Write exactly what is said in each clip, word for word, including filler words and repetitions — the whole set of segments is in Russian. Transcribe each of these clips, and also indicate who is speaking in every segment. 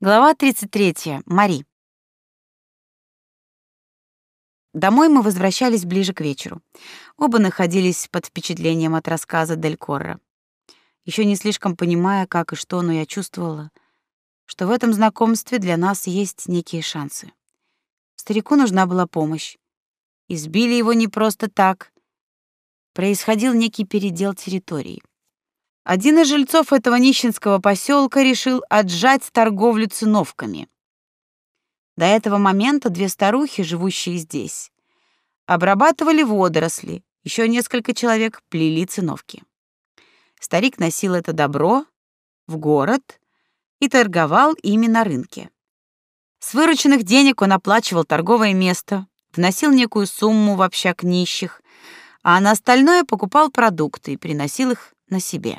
Speaker 1: Глава тридцать третья. Мари. Домой мы возвращались ближе к вечеру. Оба находились под впечатлением от рассказа Дель Корро. Еще не слишком понимая, как и что, но я чувствовала, что в этом знакомстве для нас есть некие шансы. Старику нужна была помощь. Избили его не просто так. Происходил некий передел территории. Один из жильцов этого нищенского поселка решил отжать торговлю циновками. До этого момента две старухи, живущие здесь, обрабатывали водоросли, еще несколько человек плели циновки. Старик носил это добро в город и торговал ими на рынке. С вырученных денег он оплачивал торговое место, вносил некую сумму в общак нищих, а на остальное покупал продукты и приносил их на себе.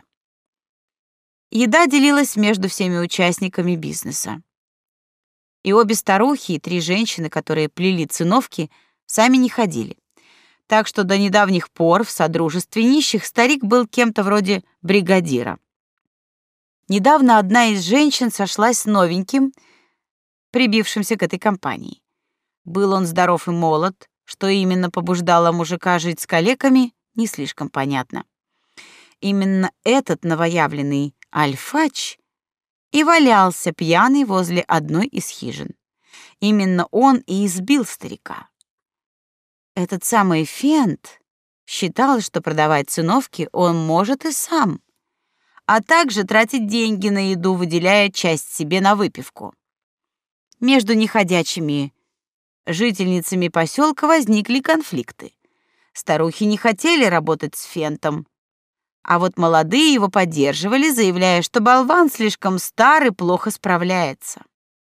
Speaker 1: Еда делилась между всеми участниками бизнеса. И обе старухи, и три женщины, которые плели циновки, сами не ходили. Так что до недавних пор в содружестве нищих старик был кем-то вроде бригадира. Недавно одна из женщин сошлась с новеньким, прибившимся к этой компании. Был он здоров и молод, что именно побуждало мужика жить с калеками, не слишком понятно. Именно этот новоявленный альфач и валялся пьяный возле одной из хижин. Именно он и избил старика. Этот самый Фент считал, что продавать циновки он может и сам, а также тратить деньги на еду, выделяя часть себе на выпивку. Между неходячими жительницами поселка возникли конфликты. Старухи не хотели работать с Фентом, а вот молодые его поддерживали, заявляя, что болван слишком стар и плохо справляется.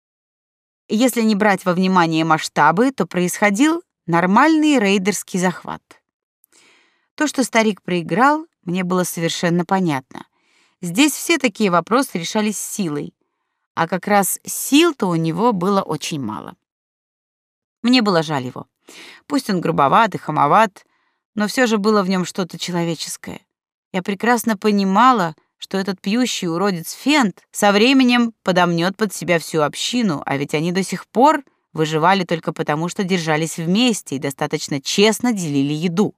Speaker 1: Если не брать во внимание масштабы, то происходил нормальный рейдерский захват. То, что старик проиграл, мне было совершенно понятно. Здесь все такие вопросы решались силой, а как раз сил-то у него было очень мало. Мне было жаль его. Пусть он грубоват и хамоват, но все же было в нем что-то человеческое. Я прекрасно понимала, что этот пьющий уродец Фент со временем подомнет под себя всю общину, а ведь они до сих пор выживали только потому, что держались вместе и достаточно честно делили еду.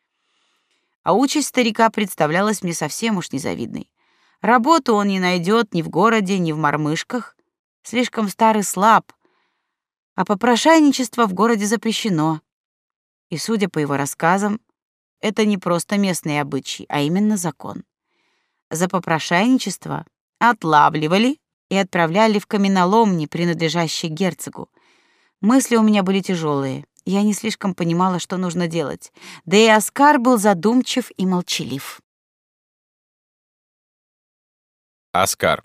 Speaker 1: А участь старика представлялась мне совсем уж незавидной. Работу он не найдет ни в городе, ни в мормышках. Слишком стар и слаб, а попрошайничество в городе запрещено. И, судя по его рассказам, это не просто местный обычай, а именно закон. За попрошайничество отлавливали и отправляли в каменоломни, принадлежащие герцогу. Мысли у меня были тяжелые. Я не слишком понимала, что нужно делать. Да и Оскар был задумчив и молчалив.
Speaker 2: Оскар.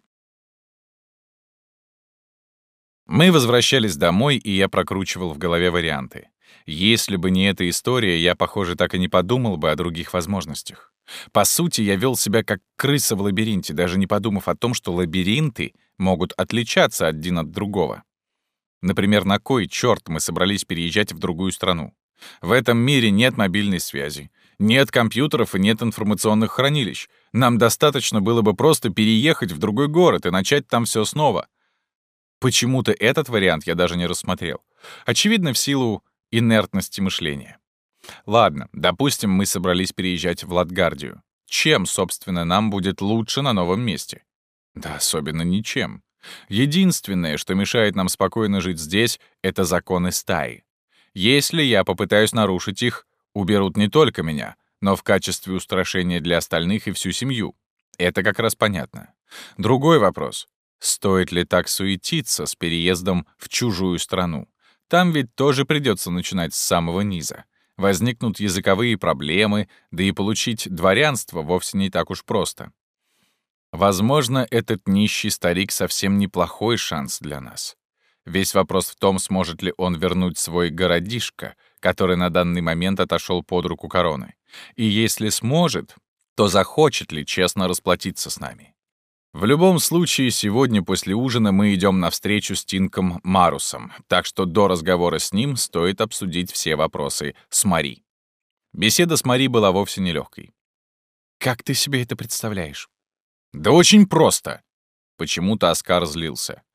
Speaker 2: Мы возвращались домой, и я прокручивал в голове варианты. Если бы не эта история, я, похоже, так и не подумал бы о других возможностях. По сути, я вел себя как крыса в лабиринте, даже не подумав о том, что лабиринты могут отличаться один от другого. Например, на кой черт мы собрались переезжать в другую страну? В этом мире нет мобильной связи, нет компьютеров и нет информационных хранилищ. Нам достаточно было бы просто переехать в другой город и начать там все снова. Почему-то этот вариант я даже не рассмотрел. Очевидно, в силу инертности мышления. Ладно, допустим, мы собрались переезжать в Латгардию. Чем, собственно, нам будет лучше на новом месте? Да особенно ничем. Единственное, что мешает нам спокойно жить здесь, это законы стаи. Если я попытаюсь нарушить их, уберут не только меня, но в качестве устрашения для остальных и всю семью. Это как раз понятно. Другой вопрос. Стоит ли так суетиться с переездом в чужую страну? Там ведь тоже придется начинать с самого низа. Возникнут языковые проблемы, да и получить дворянство вовсе не так уж просто. Возможно, этот нищий старик совсем неплохой шанс для нас. Весь вопрос в том, сможет ли он вернуть свой городишко, который на данный момент отошел под руку короны. И если сможет, то захочет ли честно расплатиться с нами. В любом случае, сегодня после ужина мы идем на встречу с Тинком Марусом, так что до разговора с ним стоит обсудить все вопросы с Мари. Беседа с Мари была вовсе нелегкой. «Как ты себе это представляешь?» «Да очень просто!» Почему-то Оскар злился.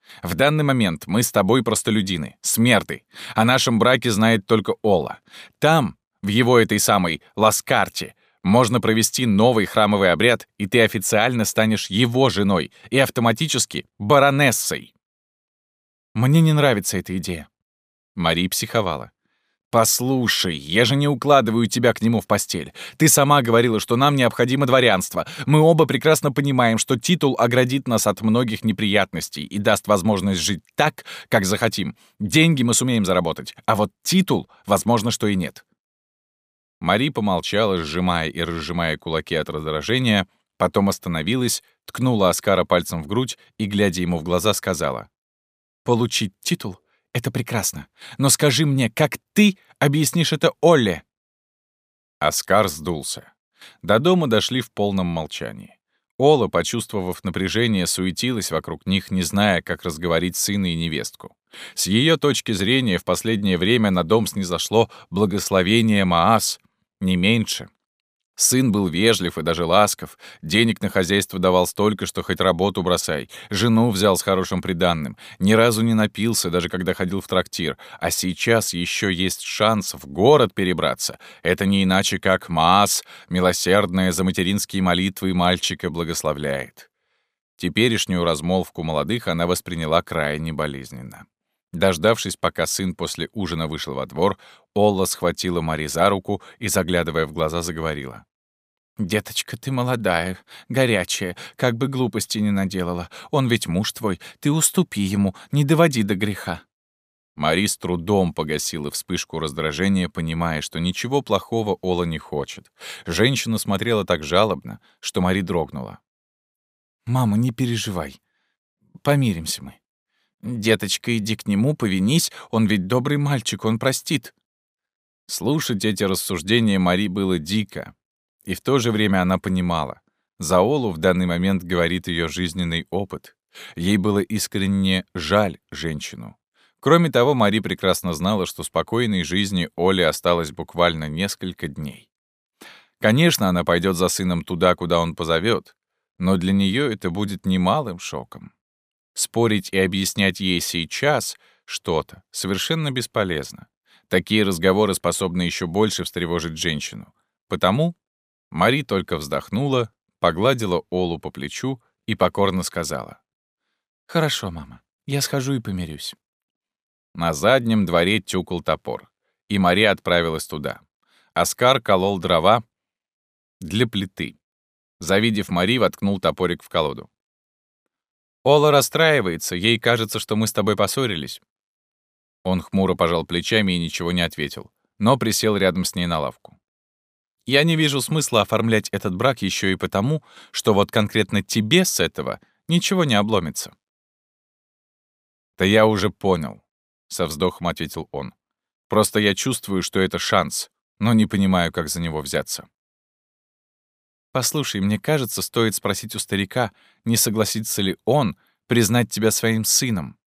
Speaker 2: В данный момент мы с тобой простолюдины, смерты. О нашем браке знает только Ола. Там, в его этой самой Ласкарте, можно провести новый храмовый обряд, и ты официально станешь его женой и автоматически баронессой.
Speaker 3: Мне не нравится эта идея.
Speaker 2: Мари психовала. «Послушай, я же не укладываю тебя к нему в постель. Ты сама говорила, что нам необходимо дворянство. Мы оба прекрасно понимаем, что титул оградит нас от многих неприятностей и даст возможность жить так, как захотим. Деньги мы сумеем заработать, а вот титул, возможно, что и нет». Мари помолчала, сжимая и разжимая кулаки от раздражения, потом остановилась, ткнула Оскара пальцем в грудь и, глядя ему в глаза, сказала: «Получить титул — это прекрасно. Но скажи мне, как ты объяснишь это Олле?» Оскар сдулся. До дома дошли в полном молчании. Ола, почувствовав напряжение, суетилась вокруг них, не зная, как разговорить сына и невестку. С ее точки зрения, в последнее время на дом снизошло благословение Маас, не меньше. Сын был вежлив и даже ласков, денег на хозяйство давал столько, что хоть работу бросай, жену взял с хорошим приданным, ни разу не напился, даже когда ходил в трактир, а сейчас еще есть шанс в город перебраться. Это не иначе, как Маас, милосердная за материнские молитвы мальчика благословляет. Теперешнюю размолвку молодых она восприняла крайне болезненно. Дождавшись, пока сын после ужина вышел во двор, Олла схватила Мари за руку и, заглядывая в глаза, заговорила. «Деточка, ты молодая, горячая, как бы глупости не наделала. Он ведь муж твой, ты уступи ему, не доводи до греха». Мари с трудом погасила вспышку раздражения, понимая, что ничего плохого Олла не хочет. Женщина смотрела так жалобно, что Мари дрогнула. «Мама, не переживай. Помиримся мы. Деточка, иди к нему, повинись, он ведь добрый мальчик, он простит». Слушать эти рассуждения Мари было дико, и в то же время она понимала. За Олу в данный момент говорит ее жизненный опыт. Ей было искренне жаль женщину. Кроме того, Мари прекрасно знала, что спокойной жизни Оле осталось буквально несколько дней. Конечно, она пойдет за сыном туда, куда он позовет, но для нее это будет немалым шоком. Спорить и объяснять ей сейчас что-то совершенно бесполезно. Такие разговоры способны еще больше встревожить женщину. Потому Мари только вздохнула, погладила Олу по плечу и покорно сказала: «Хорошо, мама, я схожу и помирюсь». На заднем дворе тюкал топор, и Мари отправилась туда. Оскар колол дрова для плиты. Завидев Мари, воткнул топорик в колоду. «Ола расстраивается, ей кажется, что мы с тобой поссорились». Он хмуро пожал плечами и ничего не ответил, но присел рядом с ней на лавку. «Я не вижу смысла оформлять этот брак еще и потому, что вот конкретно тебе с этого ничего не обломится». «Да я уже понял», — со вздохом ответил он. «Просто я чувствую, что это шанс, но не понимаю, как за него взяться». «Послушай, мне кажется, стоит спросить у старика, не согласится ли он признать тебя своим сыном».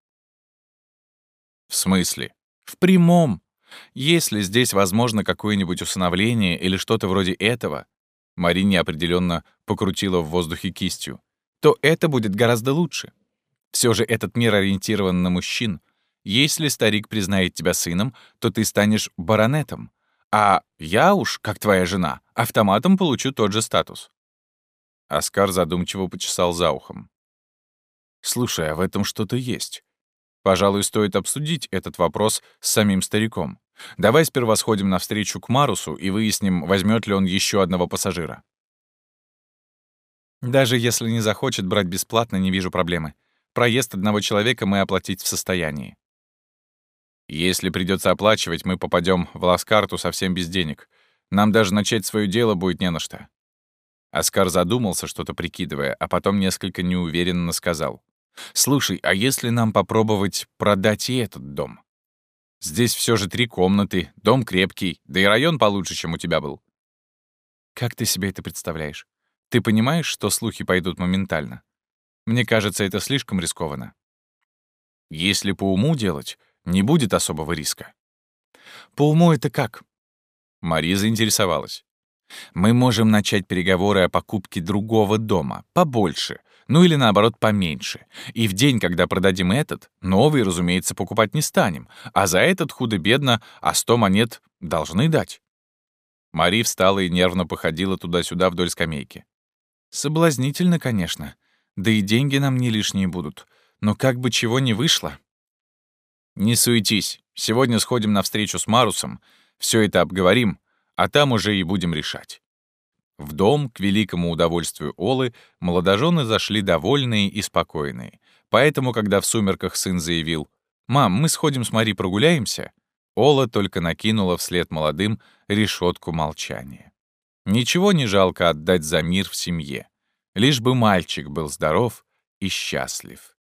Speaker 2: «В смысле?» «В прямом. Если здесь возможно какое-нибудь усыновление или что-то вроде этого», Мари неопределенно покрутила в воздухе кистью, «то это будет гораздо лучше. Все же этот мир ориентирован на мужчин. Если старик признает тебя сыном, то ты станешь баронетом. А я уж, как твоя жена, автоматом получу тот же статус». Оскар задумчиво почесал за ухом. «Слушай, а в этом что-то есть. Пожалуй, стоит обсудить этот вопрос с самим стариком. Давай сперва сходим навстречу к Марусу и выясним, возьмет ли он еще одного пассажира». «Даже если не захочет брать бесплатно, не вижу проблемы. Проезд одного человека мы оплатить в состоянии». «Если придется оплачивать, мы попадем в Ласкарту совсем без денег. Нам даже начать свое дело будет не на что». Оскар задумался, что-то прикидывая, а потом несколько неуверенно сказал: «Слушай, а если нам попробовать продать и этот дом? Здесь все же три комнаты, дом крепкий, да и район получше, чем у тебя был». «Как ты себе это представляешь? Ты понимаешь, что слухи пойдут моментально? Мне кажется, это слишком рискованно». «Если по уму делать, не будет особого риска». «По уму это как?» Мари заинтересовалась. «Мы можем начать переговоры о покупке другого дома, побольше, Ну или наоборот, поменьше. И в день, когда продадим этот, новый, разумеется, покупать не станем, а за этот худо-бедно, а сто монет должны дать. Мари встала и нервно походила туда-сюда вдоль скамейки. Соблазнительно, конечно. Да и деньги нам не лишние будут. Но как бы чего не вышло. Не суетись. Сегодня сходим на встречу с Марусом, все это обговорим, а там уже и будем решать. В дом, к великому удовольствию Олы, молодожены зашли довольные и спокойные. Поэтому, когда в сумерках сын заявил: «Мам, мы сходим с Мари прогуляемся», Ола только накинула вслед молодым решетку молчания. Ничего не жалко отдать за мир в семье. Лишь бы мальчик был здоров и счастлив.